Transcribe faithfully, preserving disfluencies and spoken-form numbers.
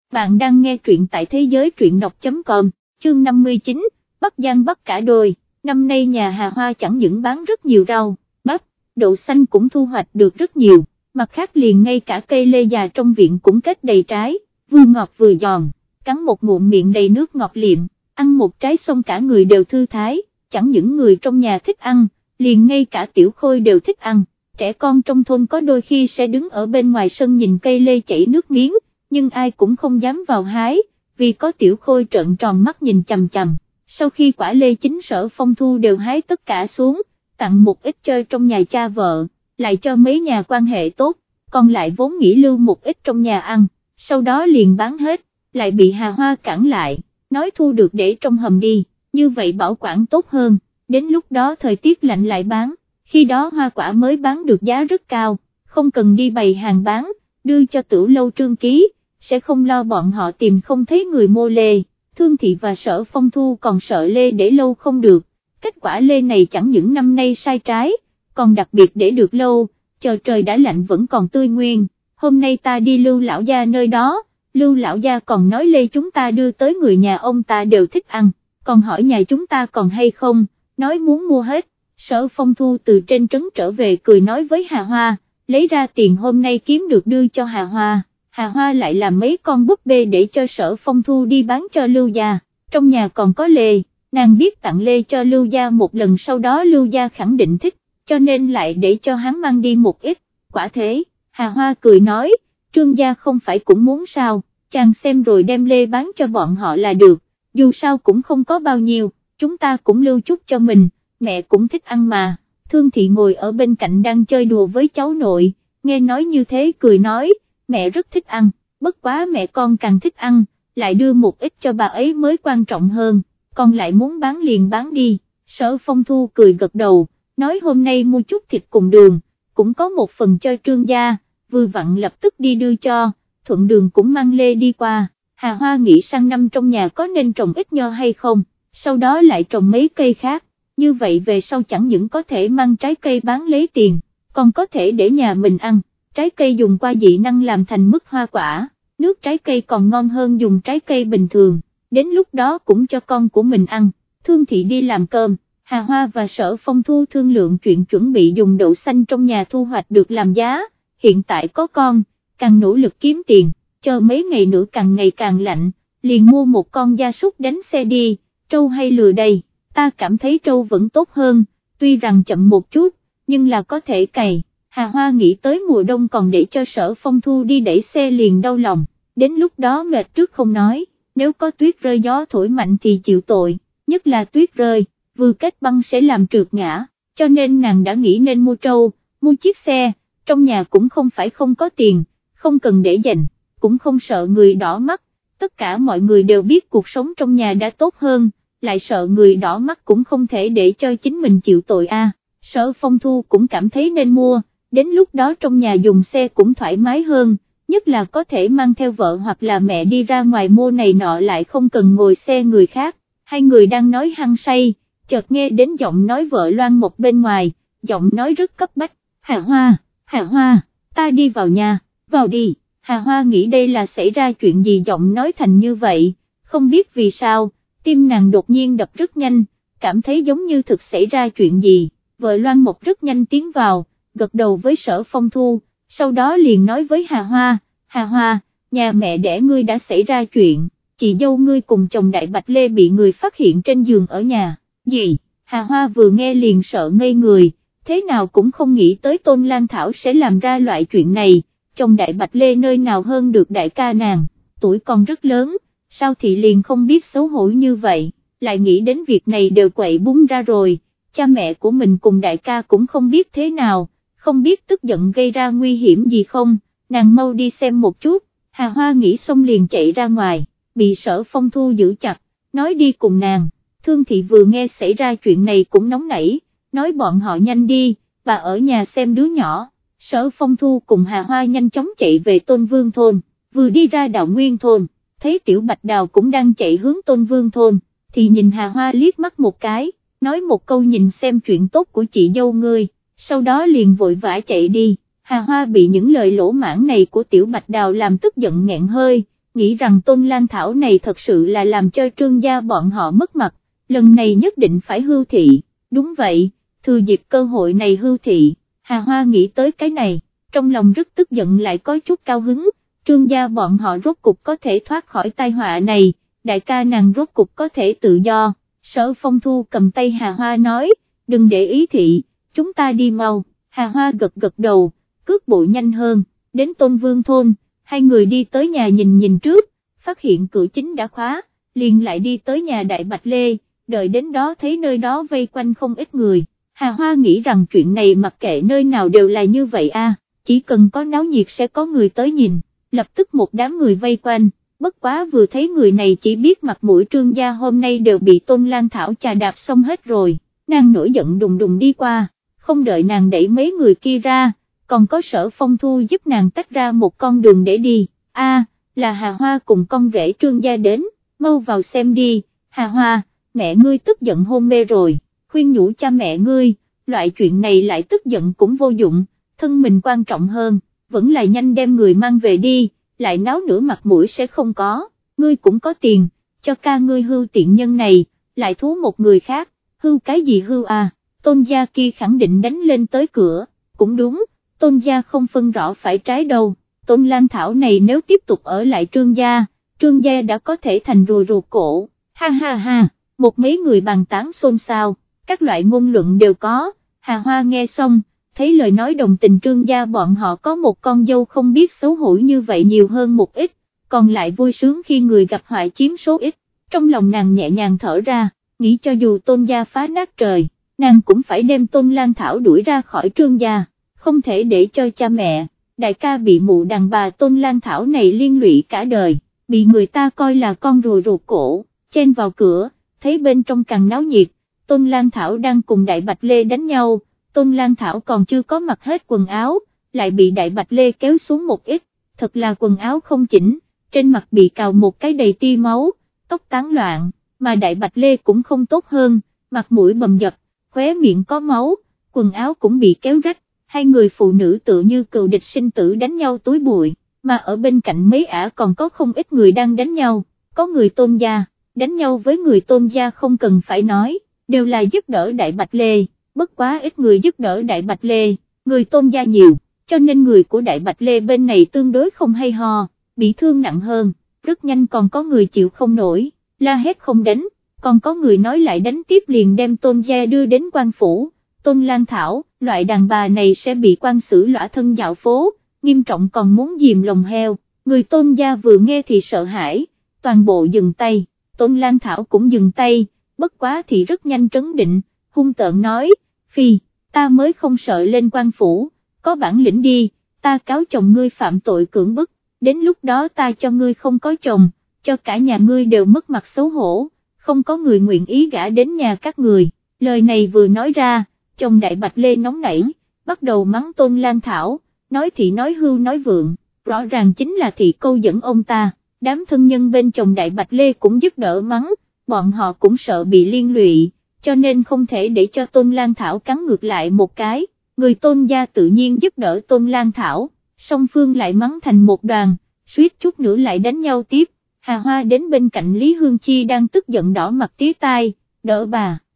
bạn đang nghe truyện tại thế giới truyện đọc chấm com, chương năm mươi chín, Bắc Giang bắt cả đôi. Năm nay nhà Hà Hoa chẳng những bán rất nhiều rau, bắp, đậu xanh cũng thu hoạch được rất nhiều, mặt khác liền ngay cả cây lê già trong viện cũng kết đầy trái, vừa ngọt vừa giòn, cắn một ngụm miệng đầy nước ngọt liệm, ăn một trái xong cả người đều thư thái, chẳng những người trong nhà thích ăn, liền ngay cả Tiểu Khôi đều thích ăn, trẻ con trong thôn có đôi khi sẽ đứng ở bên ngoài sân nhìn cây lê chảy nước miếng, nhưng ai cũng không dám vào hái, vì có Tiểu Khôi trợn tròn mắt nhìn chằm chằm. Sau khi quả lê chín Sở Phong Thu đều hái tất cả xuống, tặng một ít chơi trong nhà cha vợ, lại cho mấy nhà quan hệ tốt, còn lại vốn nghĩ lưu một ít trong nhà ăn, sau đó liền bán hết, lại bị Hà Hoa cản lại, nói thu được để trong hầm đi, như vậy bảo quản tốt hơn, đến lúc đó thời tiết lạnh lại bán, khi đó hoa quả mới bán được giá rất cao, không cần đi bày hàng bán, đưa cho Tử Lâu Trương Ký, sẽ không lo bọn họ tìm không thấy người mua lê. Thương Thị và Sở Phong Thu còn sợ lê để lâu không được, kết quả lê này chẳng những năm nay sai trái, còn đặc biệt để được lâu, chờ trời đã lạnh vẫn còn tươi nguyên. Hôm nay ta đi Lưu lão gia nơi đó, Lưu lão gia còn nói lê chúng ta đưa tới người nhà ông ta đều thích ăn, còn hỏi nhà chúng ta còn hay không, nói muốn mua hết. Sở Phong Thu từ trên trấn trở về cười nói với Hà Hoa, lấy ra tiền hôm nay kiếm được đưa cho Hà Hoa. Hà Hoa lại làm mấy con búp bê để cho Sở Phong Thu đi bán cho Lưu gia, trong nhà còn có lê, nàng biết tặng lê cho Lưu gia một lần sau đó Lưu gia khẳng định thích, cho nên lại để cho hắn mang đi một ít, quả thế, Hà Hoa cười nói, Trương gia không phải cũng muốn sao, chàng xem rồi đem lê bán cho bọn họ là được, dù sao cũng không có bao nhiêu, chúng ta cũng lưu chút cho mình, mẹ cũng thích ăn mà. Thương Thị ngồi ở bên cạnh đang chơi đùa với cháu nội, nghe nói như thế cười nói, mẹ rất thích ăn, bất quá mẹ con càng thích ăn, lại đưa một ít cho bà ấy mới quan trọng hơn, còn lại muốn bán liền bán đi. Sở Phong Thu cười gật đầu, nói hôm nay mua chút thịt cùng đường, cũng có một phần cho Trương gia, vừa vặn lập tức đi đưa cho, thuận đường cũng mang lê đi qua. Hà Hoa nghĩ sang năm trong nhà có nên trồng ít nho hay không, sau đó lại trồng mấy cây khác, như vậy về sau chẳng những có thể mang trái cây bán lấy tiền, còn có thể để nhà mình ăn. Trái cây dùng qua dị năng làm thành mứt hoa quả, nước trái cây còn ngon hơn dùng trái cây bình thường, đến lúc đó cũng cho con của mình ăn. Thương Thị đi làm cơm, Hà Hoa và Sở Phong Thu thương lượng chuyện chuẩn bị dùng đậu xanh trong nhà thu hoạch được làm giá, hiện tại có con, càng nỗ lực kiếm tiền, chờ mấy ngày nữa càng ngày càng lạnh, liền mua một con gia súc đánh xe đi, trâu hay lừa đây, ta cảm thấy trâu vẫn tốt hơn, tuy rằng chậm một chút, nhưng là có thể cày. Hà Hoa nghĩ tới mùa đông còn để cho Sở Phong Thu đi đẩy xe liền đau lòng, đến lúc đó mệt trước không nói, nếu có tuyết rơi gió thổi mạnh thì chịu tội, nhất là tuyết rơi, vừa kết băng sẽ làm trượt ngã, cho nên nàng đã nghĩ nên mua trâu, mua chiếc xe, trong nhà cũng không phải không có tiền, không cần để dành, cũng không sợ người đỏ mắt, tất cả mọi người đều biết cuộc sống trong nhà đã tốt hơn, lại sợ người đỏ mắt cũng không thể để cho chính mình chịu tội a. Sở Phong Thu cũng cảm thấy nên mua. Đến lúc đó trong nhà dùng xe cũng thoải mái hơn, nhất là có thể mang theo vợ hoặc là mẹ đi ra ngoài mua này nọ lại không cần ngồi xe người khác. Hai người đang nói hăng say, chợt nghe đến giọng nói vợ Loan một bên ngoài, giọng nói rất cấp bách, Hà Hoa, Hà Hoa, ta đi vào nhà, vào đi. Hà Hoa nghĩ đây là xảy ra chuyện gì giọng nói thành như vậy, không biết vì sao, tim nàng đột nhiên đập rất nhanh, cảm thấy giống như thực xảy ra chuyện gì. Vợ Loan một rất nhanh tiến vào, gật đầu với Sở Phong Thu, sau đó liền nói với Hà Hoa, Hà Hoa, nhà mẹ đẻ ngươi đã xảy ra chuyện, chị dâu ngươi cùng chồng Đại Bạch Lê bị người phát hiện trên giường ở nhà. Gì? Hà Hoa vừa nghe liền sợ ngây người, thế nào cũng không nghĩ tới Tôn Lan Thảo sẽ làm ra loại chuyện này, chồng Đại Bạch Lê nơi nào hơn được đại ca nàng, tuổi còn rất lớn, sao thì liền không biết xấu hổ như vậy, lại nghĩ đến việc này đều quậy búng ra rồi, cha mẹ của mình cùng đại ca cũng không biết thế nào, không biết tức giận gây ra nguy hiểm gì không, nàng mau đi xem một chút. Hà Hoa nghĩ xong liền chạy ra ngoài, bị Sở Phong Thu giữ chặt, nói đi cùng nàng. Thương Thị vừa nghe xảy ra chuyện này cũng nóng nảy, nói bọn họ nhanh đi, bà ở nhà xem đứa nhỏ. Sở Phong Thu cùng Hà Hoa nhanh chóng chạy về Tôn Vương thôn, vừa đi ra Đào Nguyên thôn, thấy Tiểu Bạch Đào cũng đang chạy hướng Tôn Vương thôn, thì nhìn Hà Hoa liếc mắt một cái, nói một câu nhìn xem chuyện tốt của chị dâu ngươi, sau đó liền vội vã chạy đi. Hà Hoa bị những lời lỗ mãng này của Tiểu Bạch Đào làm tức giận nghẹn hơi, nghĩ rằng Tôn Lan Thảo này thật sự là làm cho Trương gia bọn họ mất mặt, lần này nhất định phải hưu thị, đúng vậy, thừa dịp cơ hội này hưu thị. Hà Hoa nghĩ tới cái này, trong lòng rất tức giận lại có chút cao hứng, Trương gia bọn họ rốt cục có thể thoát khỏi tai họa này, đại ca nàng rốt cục có thể tự do. Sở Phong Thu cầm tay Hà Hoa nói, đừng để ý thị, chúng ta đi mau. Hà Hoa gật gật đầu, cước bộ nhanh hơn, đến Tôn Vương thôn, hai người đi tới nhà nhìn nhìn trước, phát hiện cửa chính đã khóa, liền lại đi tới nhà Đại Bạch Lê, đợi đến đó thấy nơi đó vây quanh không ít người. Hà Hoa nghĩ rằng chuyện này mặc kệ nơi nào đều là như vậy a, chỉ cần có náo nhiệt sẽ có người tới nhìn, lập tức một đám người vây quanh, bất quá vừa thấy người này chỉ biết mặt mũi Trương gia hôm nay đều bị Tôn Lan Thảo chà đạp xong hết rồi, nàng nổi giận đùng đùng đi qua, không đợi nàng đẩy mấy người kia ra, còn có Sở Phong Thu giúp nàng tách ra một con đường để đi, a là Hà Hoa cùng con rể Trương gia đến, mau vào xem đi. Hà Hoa, mẹ ngươi tức giận hôn mê rồi, khuyên nhủ cha mẹ ngươi, loại chuyện này lại tức giận cũng vô dụng, thân mình quan trọng hơn, vẫn là nhanh đem người mang về đi, lại náo nữa mặt mũi sẽ không có, ngươi cũng có tiền, cho ca ngươi hưu tiện nhân này, lại thú một người khác, hưu cái gì hưu à, Tôn gia kia khẳng định đánh lên tới cửa, cũng đúng, Tôn gia không phân rõ phải trái đâu, Tôn Lan Thảo này nếu tiếp tục ở lại Trương gia, Trương gia đã có thể thành rùa ruột cổ, ha ha ha, một mấy người bàn tán xôn xao, các loại ngôn luận đều có, Hà Hoa nghe xong, thấy lời nói đồng tình Trương gia bọn họ có một con dâu không biết xấu hổ như vậy nhiều hơn một ít, còn lại vui sướng khi người gặp họa chiếm số ít, trong lòng nàng nhẹ nhàng thở ra, nghĩ cho dù Tôn gia phá nát trời, nàng cũng phải đem Tôn Lan Thảo đuổi ra khỏi Trương gia, không thể để cho cha mẹ, đại ca bị mụ đàn bà Tôn Lan Thảo này liên lụy cả đời, bị người ta coi là con rùa ruột cổ, chen vào cửa, thấy bên trong càng náo nhiệt, Tôn Lan Thảo đang cùng Đại Bạch Lê đánh nhau, Tôn Lan Thảo còn chưa có mặc hết quần áo, lại bị Đại Bạch Lê kéo xuống một ít, thật là quần áo không chỉnh, trên mặt bị cào một cái đầy tia máu, tóc tán loạn, mà Đại Bạch Lê cũng không tốt hơn, mặt mũi bầm dập, khóe miệng có máu, quần áo cũng bị kéo rách, hai người phụ nữ tự như cừu địch sinh tử đánh nhau túi bụi, mà ở bên cạnh mấy ả còn có không ít người đang đánh nhau, có người Tôn gia, đánh nhau với người Tôn gia không cần phải nói, đều là giúp đỡ Đại Bạch Lê, bất quá ít người giúp đỡ Đại Bạch Lê, người Tôn gia nhiều, cho nên người của Đại Bạch Lê bên này tương đối không hay ho, bị thương nặng hơn, rất nhanh còn có người chịu không nổi, la hét không đánh, còn có người nói lại đánh tiếp liền đem Tôn gia đưa đến quan phủ, Tôn Lan Thảo, loại đàn bà này sẽ bị quan xử lõa thân dạo phố, nghiêm trọng còn muốn dìm lồng heo, người Tôn gia vừa nghe thì sợ hãi, toàn bộ dừng tay, Tôn Lan Thảo cũng dừng tay, bất quá thì rất nhanh trấn định, hung tợn nói, phi, ta mới không sợ lên quan phủ, có bản lĩnh đi, ta cáo chồng ngươi phạm tội cưỡng bức, đến lúc đó ta cho ngươi không có chồng, cho cả nhà ngươi đều mất mặt xấu hổ, không có người nguyện ý gả đến nhà các người, lời này vừa nói ra, chồng Đại Bạch Lê nóng nảy, bắt đầu mắng Tôn Lan Thảo, nói thị nói hưu nói vượng, rõ ràng chính là thị câu dẫn ông ta, đám thân nhân bên chồng Đại Bạch Lê cũng giúp đỡ mắng, bọn họ cũng sợ bị liên lụy, cho nên không thể để cho Tôn Lan Thảo cắn ngược lại một cái, người Tôn gia tự nhiên giúp đỡ Tôn Lan Thảo, song phương lại mắng thành một đoàn, suýt chút nữa lại đánh nhau tiếp, Hà Hoa đến bên cạnh Lý Hương Chi đang tức giận đỏ mặt tía tai, đỡ bà.